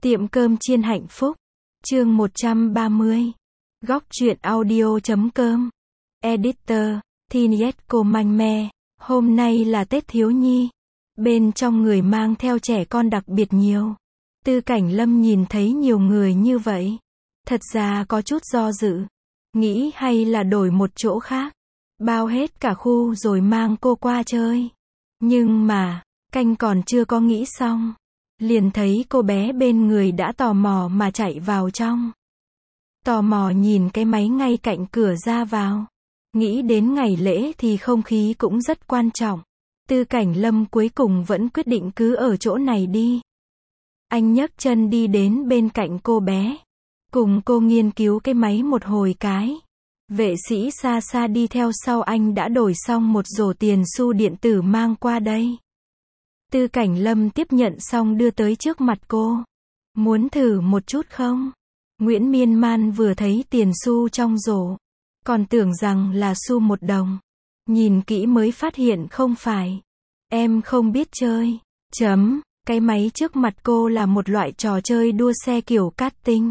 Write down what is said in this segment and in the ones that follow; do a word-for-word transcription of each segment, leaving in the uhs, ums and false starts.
Tiệm cơm chiên hạnh phúc. Chương một trăm ba mươi. Góc truyện audio chấm com. Editor, Thinietco Manh Me. Hôm nay là Tết thiếu nhi. Bên trong người mang theo trẻ con đặc biệt nhiều. Tư Cảnh Lâm nhìn thấy nhiều người như vậy. Thật ra có chút do dự. Nghĩ hay là đổi một chỗ khác. Bao hết cả khu rồi mang cô qua chơi. Nhưng mà, canh còn chưa có nghĩ xong. Liền thấy cô bé bên người đã tò mò mà chạy vào trong. Tò mò nhìn cái máy ngay cạnh cửa ra vào. Nghĩ đến ngày lễ thì không khí cũng rất quan trọng. Tư Cảnh Lâm cuối cùng vẫn quyết định cứ ở chỗ này đi. Anh nhấc chân đi đến bên cạnh cô bé. Cùng cô nghiên cứu cái máy một hồi cái. Vệ sĩ xa xa đi theo sau anh đã đổi xong một rổ tiền xu điện tử mang qua đây. Tư Cảnh Lâm tiếp nhận xong đưa tới trước mặt cô. Muốn thử một chút không? Nguyễn Miên Man vừa thấy tiền xu trong rổ. Còn tưởng rằng là xu một đồng. Nhìn kỹ mới phát hiện không phải. Em không biết chơi. Chấm. Cái máy trước mặt cô là một loại trò chơi đua xe kiểu karting.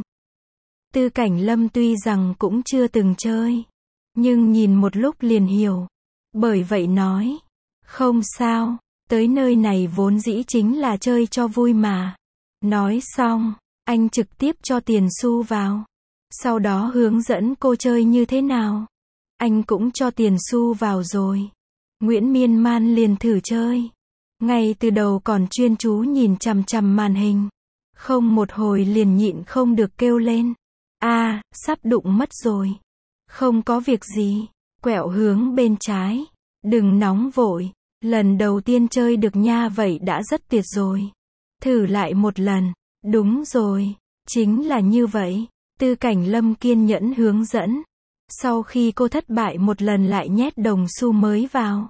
Tư Cảnh Lâm tuy rằng cũng chưa từng chơi. Nhưng nhìn một lúc liền hiểu. Bởi vậy nói. Không sao. Tới nơi này vốn dĩ chính là chơi cho vui mà. Nói xong, anh trực tiếp cho tiền xu vào. Sau đó hướng dẫn cô chơi như thế nào. Anh cũng cho tiền xu vào rồi. Nguyễn Miên Man liền thử chơi. Ngay từ đầu còn chuyên chú nhìn chằm chằm màn hình. Không một hồi liền nhịn không được kêu lên. A, à, sắp đụng mất rồi. Không có việc gì. Quẹo hướng bên trái. Đừng nóng vội. Lần đầu tiên chơi được nha, vậy đã rất tuyệt rồi. Thử lại một lần. Đúng rồi. Chính là như vậy. Tư Cảnh Lâm kiên nhẫn hướng dẫn. Sau khi cô thất bại một lần lại nhét đồng xu mới vào.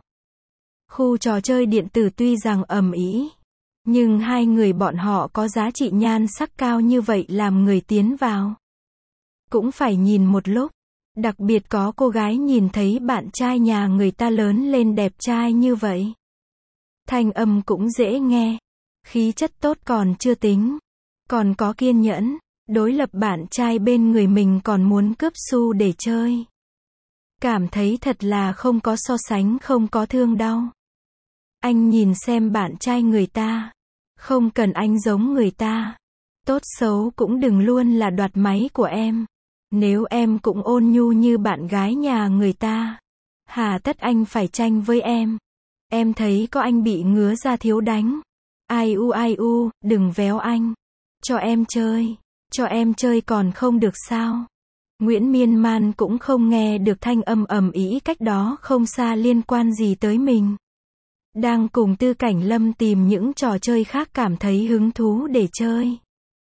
Khu trò chơi điện tử tuy rằng ầm ĩ, nhưng hai người bọn họ có giá trị nhan sắc cao như vậy làm người tiến vào. Cũng phải nhìn một lúc. Đặc biệt có cô gái nhìn thấy bạn trai nhà người ta lớn lên đẹp trai như vậy. Thanh âm cũng dễ nghe. Khí chất tốt còn chưa tính. Còn có kiên nhẫn. Đối lập bạn trai bên người mình còn muốn cướp xu để chơi. Cảm thấy thật là không có so sánh, không có thương đau. Anh nhìn xem bạn trai người ta. Không cần anh giống người ta. Tốt xấu cũng đừng luôn là đoạt máy của em. Nếu em cũng ôn nhu như bạn gái nhà người ta, hà tất anh phải tranh với em. Em thấy có anh bị ngứa ra thiếu đánh. Ai u ai u, đừng véo anh. Cho em chơi. Cho em chơi còn không được sao? Nguyễn Miên Man cũng không nghe được thanh âm ầm ĩ cách đó không xa liên quan gì tới mình. Đang cùng Tư Cảnh Lâm tìm những trò chơi khác cảm thấy hứng thú để chơi.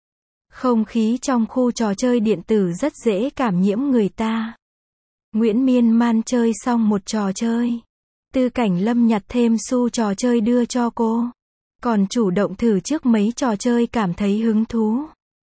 Không khí trong khu trò chơi điện tử rất dễ cảm nhiễm người ta. Nguyễn Miên Man chơi xong một trò chơi. Tư Cảnh Lâm nhặt thêm xu trò chơi đưa cho cô. Còn chủ động thử trước mấy trò chơi cảm thấy hứng thú.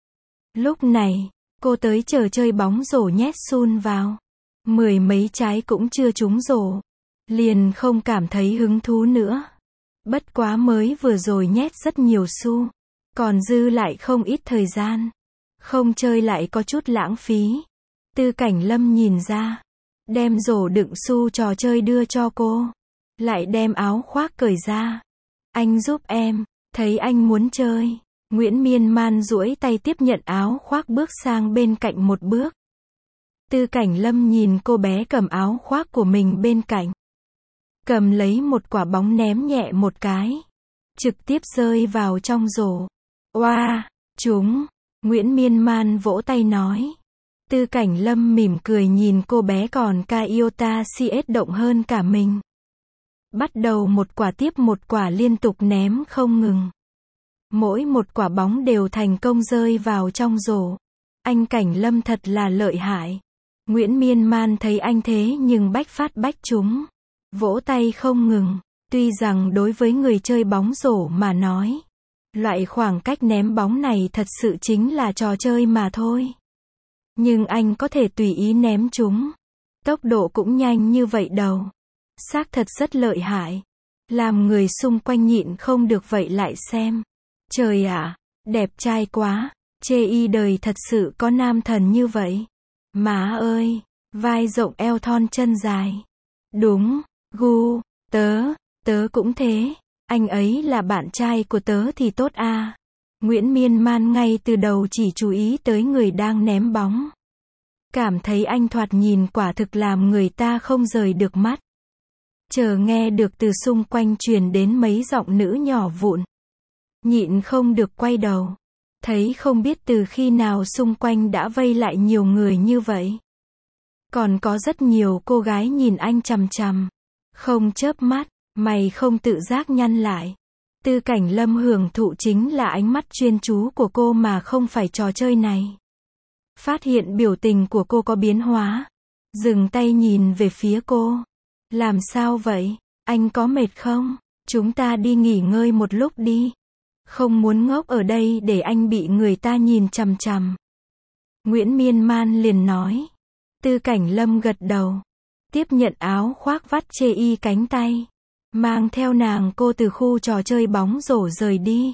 Lúc này, cô tới chờ chơi bóng rổ nhét xun vào. Mười mấy trái cũng chưa trúng rổ. Liền không cảm thấy hứng thú nữa. Bất quá mới vừa rồi nhét rất nhiều xu. Còn dư lại không ít thời gian. Không chơi lại có chút lãng phí. Tư Cảnh Lâm nhìn ra. Đem rổ đựng xu trò chơi đưa cho cô. Lại đem áo khoác cởi ra. Anh giúp em. Thấy anh muốn chơi. Nguyễn Miên Man duỗi tay tiếp nhận áo khoác bước sang bên cạnh một bước. Tư Cảnh Lâm nhìn cô bé cầm áo khoác của mình bên cạnh. Cầm lấy một quả bóng ném nhẹ một cái. Trực tiếp rơi vào trong rổ. Oa, chúng. Nguyễn Miên Man vỗ tay nói. Tư Cảnh Lâm mỉm cười nhìn cô bé còn ca iota xê ét động hơn cả mình. Bắt đầu một quả tiếp một quả liên tục ném không ngừng. Mỗi một quả bóng đều thành công rơi vào trong rổ. Anh Cảnh Lâm thật là lợi hại. Nguyễn Miên Man thấy anh thế nhưng bách phát bách trúng. Vỗ tay không ngừng. Tuy rằng đối với người chơi bóng rổ mà nói, loại khoảng cách ném bóng này thật sự chính là trò chơi mà thôi. Nhưng anh có thể tùy ý ném chúng. Tốc độ cũng nhanh như vậy đầu. Xác thật rất lợi hại. Làm người xung quanh nhịn không được vậy lại xem. Trời ạ, đẹp trai quá. Chê y đời thật sự có nam thần như vậy. Má ơi, vai rộng eo thon chân dài. Đúng, gu, tớ, tớ cũng thế. Anh ấy là bạn trai của tớ thì tốt à. Nguyễn Miên Man ngay từ đầu chỉ chú ý tới người đang ném bóng. Cảm thấy anh thoạt nhìn quả thực làm người ta không rời được mắt. Chờ nghe được từ xung quanh truyền đến mấy giọng nữ nhỏ vụn. Nhịn không được quay đầu. Thấy không biết từ khi nào xung quanh đã vây lại nhiều người như vậy. Còn có rất nhiều cô gái nhìn anh chằm chằm. Không chớp mắt, mày không tự giác nhăn lại. Tư Cảnh Lâm hưởng thụ chính là ánh mắt chuyên chú của cô mà không phải trò chơi này. Phát hiện biểu tình của cô có biến hóa. Dừng tay nhìn về phía cô. Làm sao vậy? Anh có mệt không? Chúng ta đi nghỉ ngơi một lúc đi. Không muốn ngốc ở đây để anh bị người ta nhìn chằm chằm. Nguyễn Miên Man liền nói. Tư Cảnh Lâm gật đầu. Tiếp nhận áo khoác vắt chê y cánh tay. Mang theo nàng cô từ khu trò chơi bóng rổ rời đi.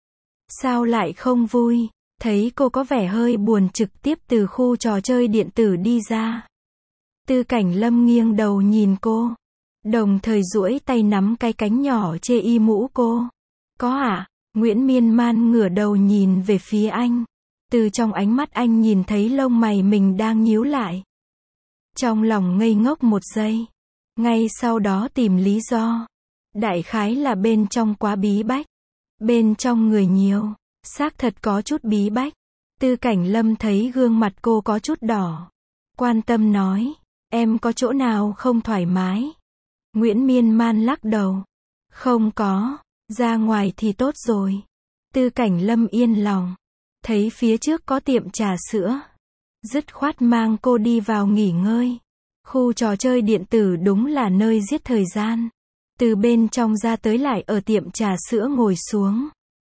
Sao lại không vui? Thấy cô có vẻ hơi buồn trực tiếp từ khu trò chơi điện tử đi ra. Tư Cảnh Lâm nghiêng đầu nhìn cô. Đồng thời duỗi tay nắm cái cánh nhỏ chê y mũ cô. Có ạ? Nguyễn Miên Man ngửa đầu nhìn về phía anh. Từ trong ánh mắt anh nhìn thấy lông mày mình đang nhíu lại. Trong lòng ngây ngốc một giây. Ngay sau đó tìm lý do. Đại khái là bên trong quá bí bách. Bên trong người nhiều. Xác thật có chút bí bách. Tư Cảnh Lâm thấy gương mặt cô có chút đỏ. Quan tâm nói. Em có chỗ nào không thoải mái? Nguyễn Miên Man lắc đầu. Không có. Ra ngoài thì tốt rồi. Tư Cảnh Lâm yên lòng. Thấy phía trước có tiệm trà sữa. Dứt khoát mang cô đi vào nghỉ ngơi. Khu trò chơi điện tử đúng là nơi giết thời gian. Từ bên trong ra tới lại ở tiệm trà sữa ngồi xuống.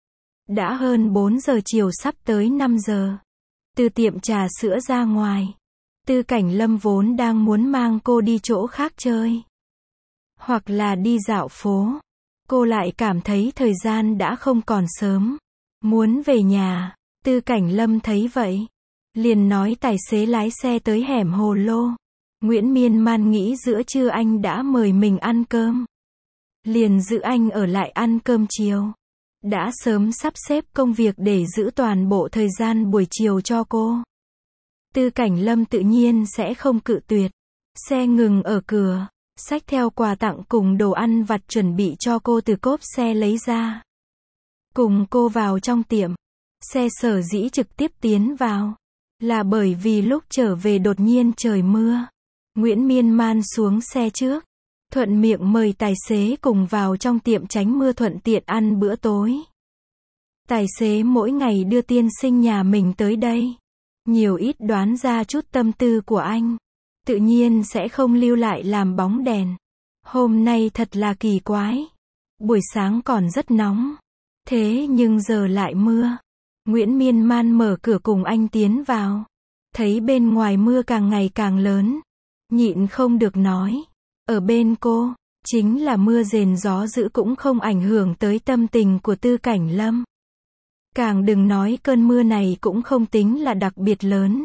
Đã hơn bốn giờ chiều sắp tới năm giờ. Từ tiệm trà sữa ra ngoài. Tư Cảnh Lâm vốn đang muốn mang cô đi chỗ khác chơi. Hoặc là đi dạo phố. Cô lại cảm thấy thời gian đã không còn sớm. Muốn về nhà. Tư Cảnh Lâm thấy vậy. Liền nói tài xế lái xe tới hẻm Hồ Lô. Nguyễn Miên Man nghĩ giữa trưa anh đã mời mình ăn cơm. Liền giữ anh ở lại ăn cơm chiều. Đã sớm sắp xếp công việc để giữ toàn bộ thời gian buổi chiều cho cô. Tư Cảnh Lâm tự nhiên sẽ không cự tuyệt. Xe ngừng ở cửa. Xách theo quà tặng cùng đồ ăn vặt chuẩn bị cho cô từ cốp xe lấy ra. Cùng cô vào trong tiệm. Xe sở dĩ trực tiếp tiến vào. Là bởi vì lúc trở về đột nhiên trời mưa. Nguyễn Miên Man xuống xe trước. Thuận miệng mời tài xế cùng vào trong tiệm tránh mưa thuận tiện ăn bữa tối. Tài xế mỗi ngày đưa tiên sinh nhà mình tới đây. Nhiều ít đoán ra chút tâm tư của anh. Tự nhiên sẽ không lưu lại làm bóng đèn. Hôm nay thật là kỳ quái. Buổi sáng còn rất nóng. Thế nhưng giờ lại mưa. Nguyễn Miên Man mở cửa cùng anh tiến vào. Thấy bên ngoài mưa càng ngày càng lớn. Nhịn không được nói. Ở bên cô, chính là mưa rền gió dữ cũng không ảnh hưởng tới tâm tình của Tư Cảnh Lâm. Càng đừng nói cơn mưa này cũng không tính là đặc biệt lớn.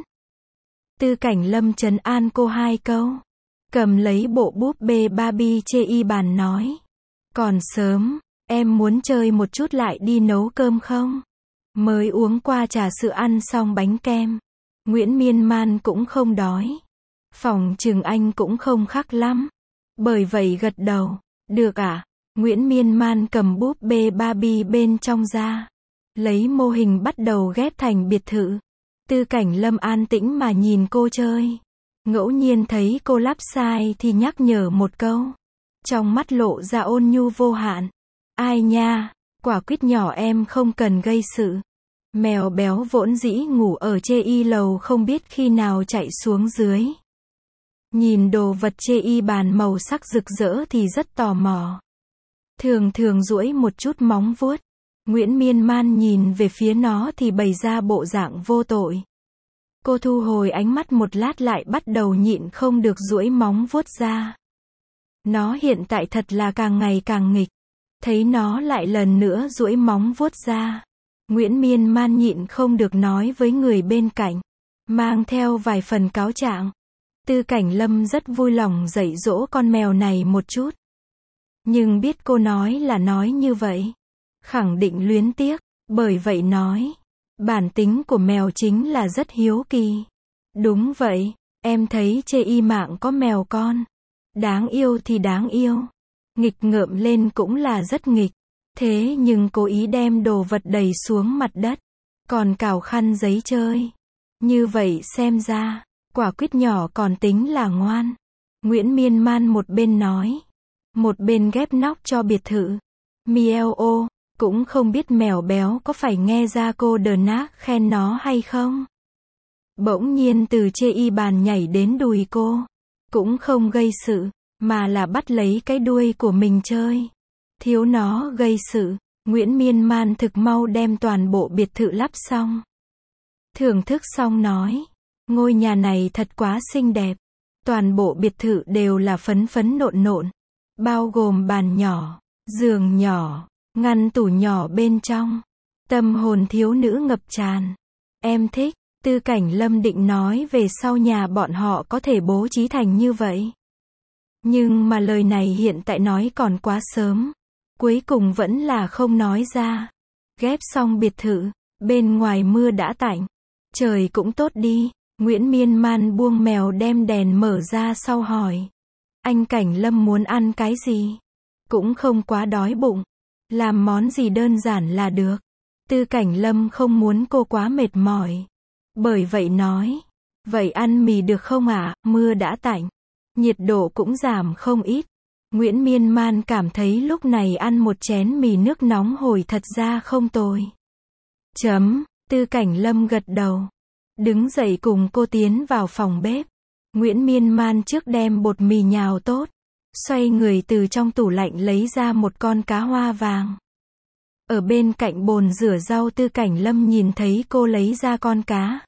Tư Cảnh Lâm trấn an cô hai câu. Cầm lấy bộ búp bê Barbie chê y bàn nói. Còn sớm, em muốn chơi một chút lại đi nấu cơm không? Mới uống qua trà sữa ăn xong bánh kem. Nguyễn Miên Man cũng không đói. Phòng chừng anh cũng không khắc lắm. Bởi vậy gật đầu. Được ạ. À? Nguyễn Miên Man cầm búp bê Barbie bên trong ra. Lấy mô hình bắt đầu ghép thành biệt thự. Tư Cảnh Lâm an tĩnh mà nhìn cô chơi. Ngẫu nhiên thấy cô lắp sai thì nhắc nhở một câu. Trong mắt lộ ra ôn nhu vô hạn. Ai nha, quả quýt nhỏ em không cần gây sự. Mèo béo vỗn dĩ ngủ ở chê y lầu không biết khi nào chạy xuống dưới. Nhìn đồ vật chê y bàn màu sắc rực rỡ thì rất tò mò. Thường thường duỗi một chút móng vuốt. Nguyễn Miên Man nhìn về phía nó thì bày ra bộ dạng vô tội. Cô thu hồi ánh mắt một lát lại bắt đầu nhịn không được duỗi móng vuốt ra. Nó hiện tại thật là càng ngày càng nghịch. Thấy nó lại lần nữa duỗi móng vuốt ra. Nguyễn Miên Man nhịn không được nói với người bên cạnh, mang theo vài phần cáo trạng. Tư Cảnh Lâm rất vui lòng dạy dỗ con mèo này một chút. Nhưng biết cô nói là nói như vậy, khẳng định luyến tiếc, bởi vậy nói, bản tính của mèo chính là rất hiếu kỳ. Đúng vậy, em thấy chê y mạng có mèo con. Đáng yêu thì đáng yêu. Nghịch ngợm lên cũng là rất nghịch. Thế nhưng cố ý đem đồ vật đầy xuống mặt đất. Còn cào khăn giấy chơi. Như vậy xem ra, quả quýt nhỏ còn tính là ngoan. Nguyễn Miên Man một bên nói, một bên ghép nóc cho biệt thự. Mieo ô, cũng không biết mèo béo có phải nghe ra cô đờ nác khen nó hay không. Bỗng nhiên từ chê y bàn nhảy đến đùi cô. Cũng không gây sự, mà là bắt lấy cái đuôi của mình chơi. Thiếu nó gây sự, Nguyễn Miên Man thực mau đem toàn bộ biệt thự lắp xong. Thưởng thức xong nói, ngôi nhà này thật quá xinh đẹp. Toàn bộ biệt thự đều là phấn phấn nộn nộn. Bao gồm bàn nhỏ, giường nhỏ, ngăn tủ nhỏ bên trong. Tâm hồn thiếu nữ ngập tràn. Em thích. Tư Cảnh Lâm định nói về sau nhà bọn họ có thể bố trí thành như vậy. Nhưng mà lời này hiện tại nói còn quá sớm. Cuối cùng vẫn là không nói ra. Ghép xong biệt thự, bên ngoài mưa đã tạnh. Trời cũng tốt đi. Nguyễn Miên Man buông mèo đem đèn mở ra sau hỏi. Anh Cảnh Lâm muốn ăn cái gì? Cũng không quá đói bụng. Làm món gì đơn giản là được. Tư Cảnh Lâm không muốn cô quá mệt mỏi. Bởi vậy nói, vậy ăn mì được không ạ? À? Mưa đã tạnh, nhiệt độ cũng giảm không ít. Nguyễn Miên Man cảm thấy lúc này ăn một chén mì nước nóng hổi thật ra không tồi. Chấm, Tư Cảnh Lâm gật đầu. Đứng dậy cùng cô tiến vào phòng bếp. Nguyễn Miên Man trước đem bột mì nhào tốt. Xoay người từ trong tủ lạnh lấy ra một con cá hoa vàng. Ở bên cạnh bồn rửa rau Tư Cảnh Lâm nhìn thấy cô lấy ra con cá.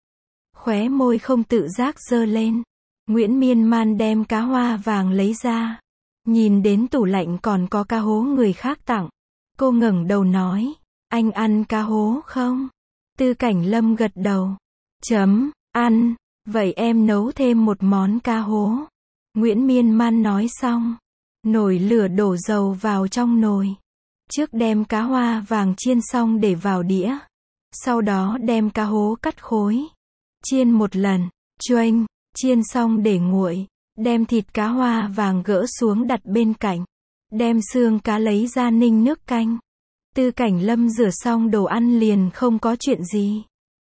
Khóe môi không tự giác giơ lên. Nguyễn Miên Man đem cá hoa vàng lấy ra. Nhìn đến tủ lạnh còn có cá hố người khác tặng. Cô ngẩng đầu nói, anh ăn cá hố không? Tư Cảnh Lâm gật đầu. Chấm, ăn, vậy em nấu thêm một món cá hố. Nguyễn Miên Man nói xong. Nồi lửa đổ dầu vào trong nồi. Trước đem cá hoa vàng chiên xong để vào đĩa. Sau đó đem cá hố cắt khối. Chiên một lần, choanh, chiên xong để nguội. Đem thịt cá hoa vàng gỡ xuống đặt bên cạnh. Đem xương cá lấy ra ninh nước canh. Tư Cảnh Lâm rửa xong đồ ăn liền không có chuyện gì.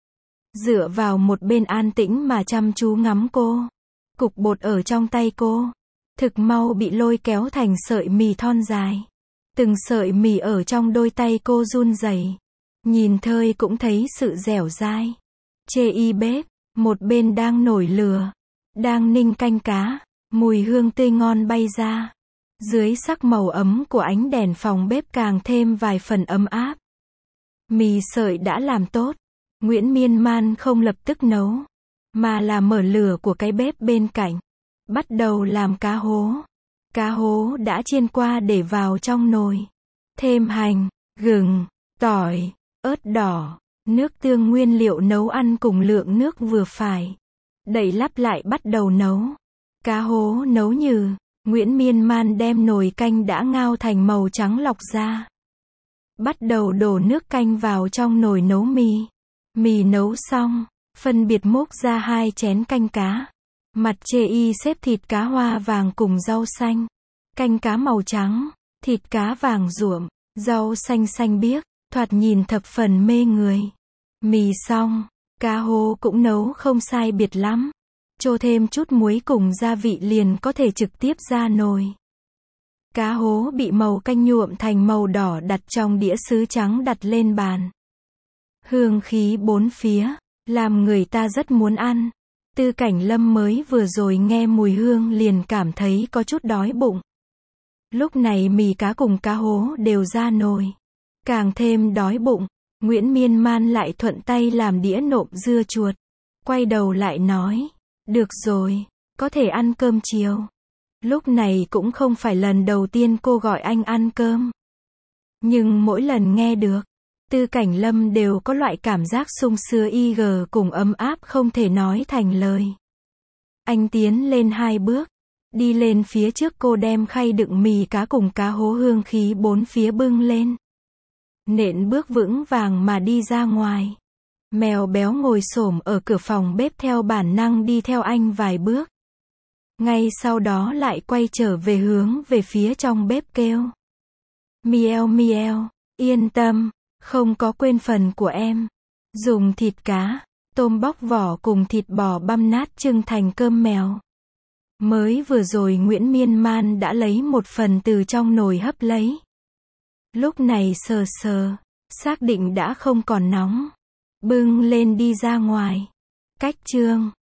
Dựa vào một bên an tĩnh mà chăm chú ngắm cô. Cục bột ở trong tay cô. Thực mau bị lôi kéo thành sợi mì thon dài. Từng sợi mì ở trong đôi tay cô run rẩy. Nhìn thơi cũng thấy sự dẻo dai. Chê y bếp, một bên đang nổi lửa. Đang ninh canh cá. Mùi hương tươi ngon bay ra. Dưới sắc màu ấm của ánh đèn phòng bếp càng thêm vài phần ấm áp. Mì sợi đã làm tốt. Nguyễn Miên Man không lập tức nấu. Mà là mở lửa của cái bếp bên cạnh. Bắt đầu làm cá hố. Cá hố đã chiên qua để vào trong nồi. Thêm hành, gừng, tỏi, ớt đỏ, nước tương nguyên liệu nấu ăn cùng lượng nước vừa phải. Đậy lắp lại bắt đầu nấu. Cá hố nấu nhừ. Nguyễn Miên Man đem nồi canh đã ngao thành màu trắng lọc ra. Bắt đầu đổ nước canh vào trong nồi nấu mì. Mì nấu xong, phân biệt múc ra hai chén canh cá. Mặt chê y xếp thịt cá hoa vàng cùng rau xanh. Canh cá màu trắng, thịt cá vàng ruộm, rau xanh xanh biếc, thoạt nhìn thập phần mê người. Mì xong, cá hố cũng nấu không sai biệt lắm. Cho thêm chút muối cùng gia vị liền có thể trực tiếp ra nồi. Cá hố bị màu canh nhuộm thành màu đỏ đặt trong đĩa sứ trắng đặt lên bàn. Hương khí bốn phía, làm người ta rất muốn ăn. Tư Cảnh Lâm mới vừa rồi nghe mùi hương liền cảm thấy có chút đói bụng. Lúc này mì cá cùng cá hố đều ra nồi. Càng thêm đói bụng, Nguyễn Miên Man lại thuận tay làm đĩa nộm dưa chuột. Quay đầu lại nói, được rồi, có thể ăn cơm chiều. Lúc này cũng không phải lần đầu tiên cô gọi anh ăn cơm. Nhưng mỗi lần nghe được, Tư Cảnh Lâm đều có loại cảm giác sung sưa y gờ cùng ấm áp không thể nói thành lời. Anh tiến lên hai bước, đi lên phía trước cô đem khay đựng mì cá cùng cá hố hương khí bốn phía bưng lên. Nện bước vững vàng mà đi ra ngoài. Mèo béo ngồi xổm ở cửa phòng bếp theo bản năng đi theo anh vài bước. Ngay sau đó lại quay trở về hướng về phía trong bếp kêu. Mieo mieo, yên tâm, không có quên phần của em. Dùng thịt cá, tôm bóc vỏ cùng thịt bò băm nát trưng thành cơm mèo. Mới vừa rồi Nguyễn Miên Man đã lấy một phần từ trong nồi hấp lấy. Lúc này sờ sờ, xác định đã không còn nóng. Bưng lên đi ra ngoài. Cách chương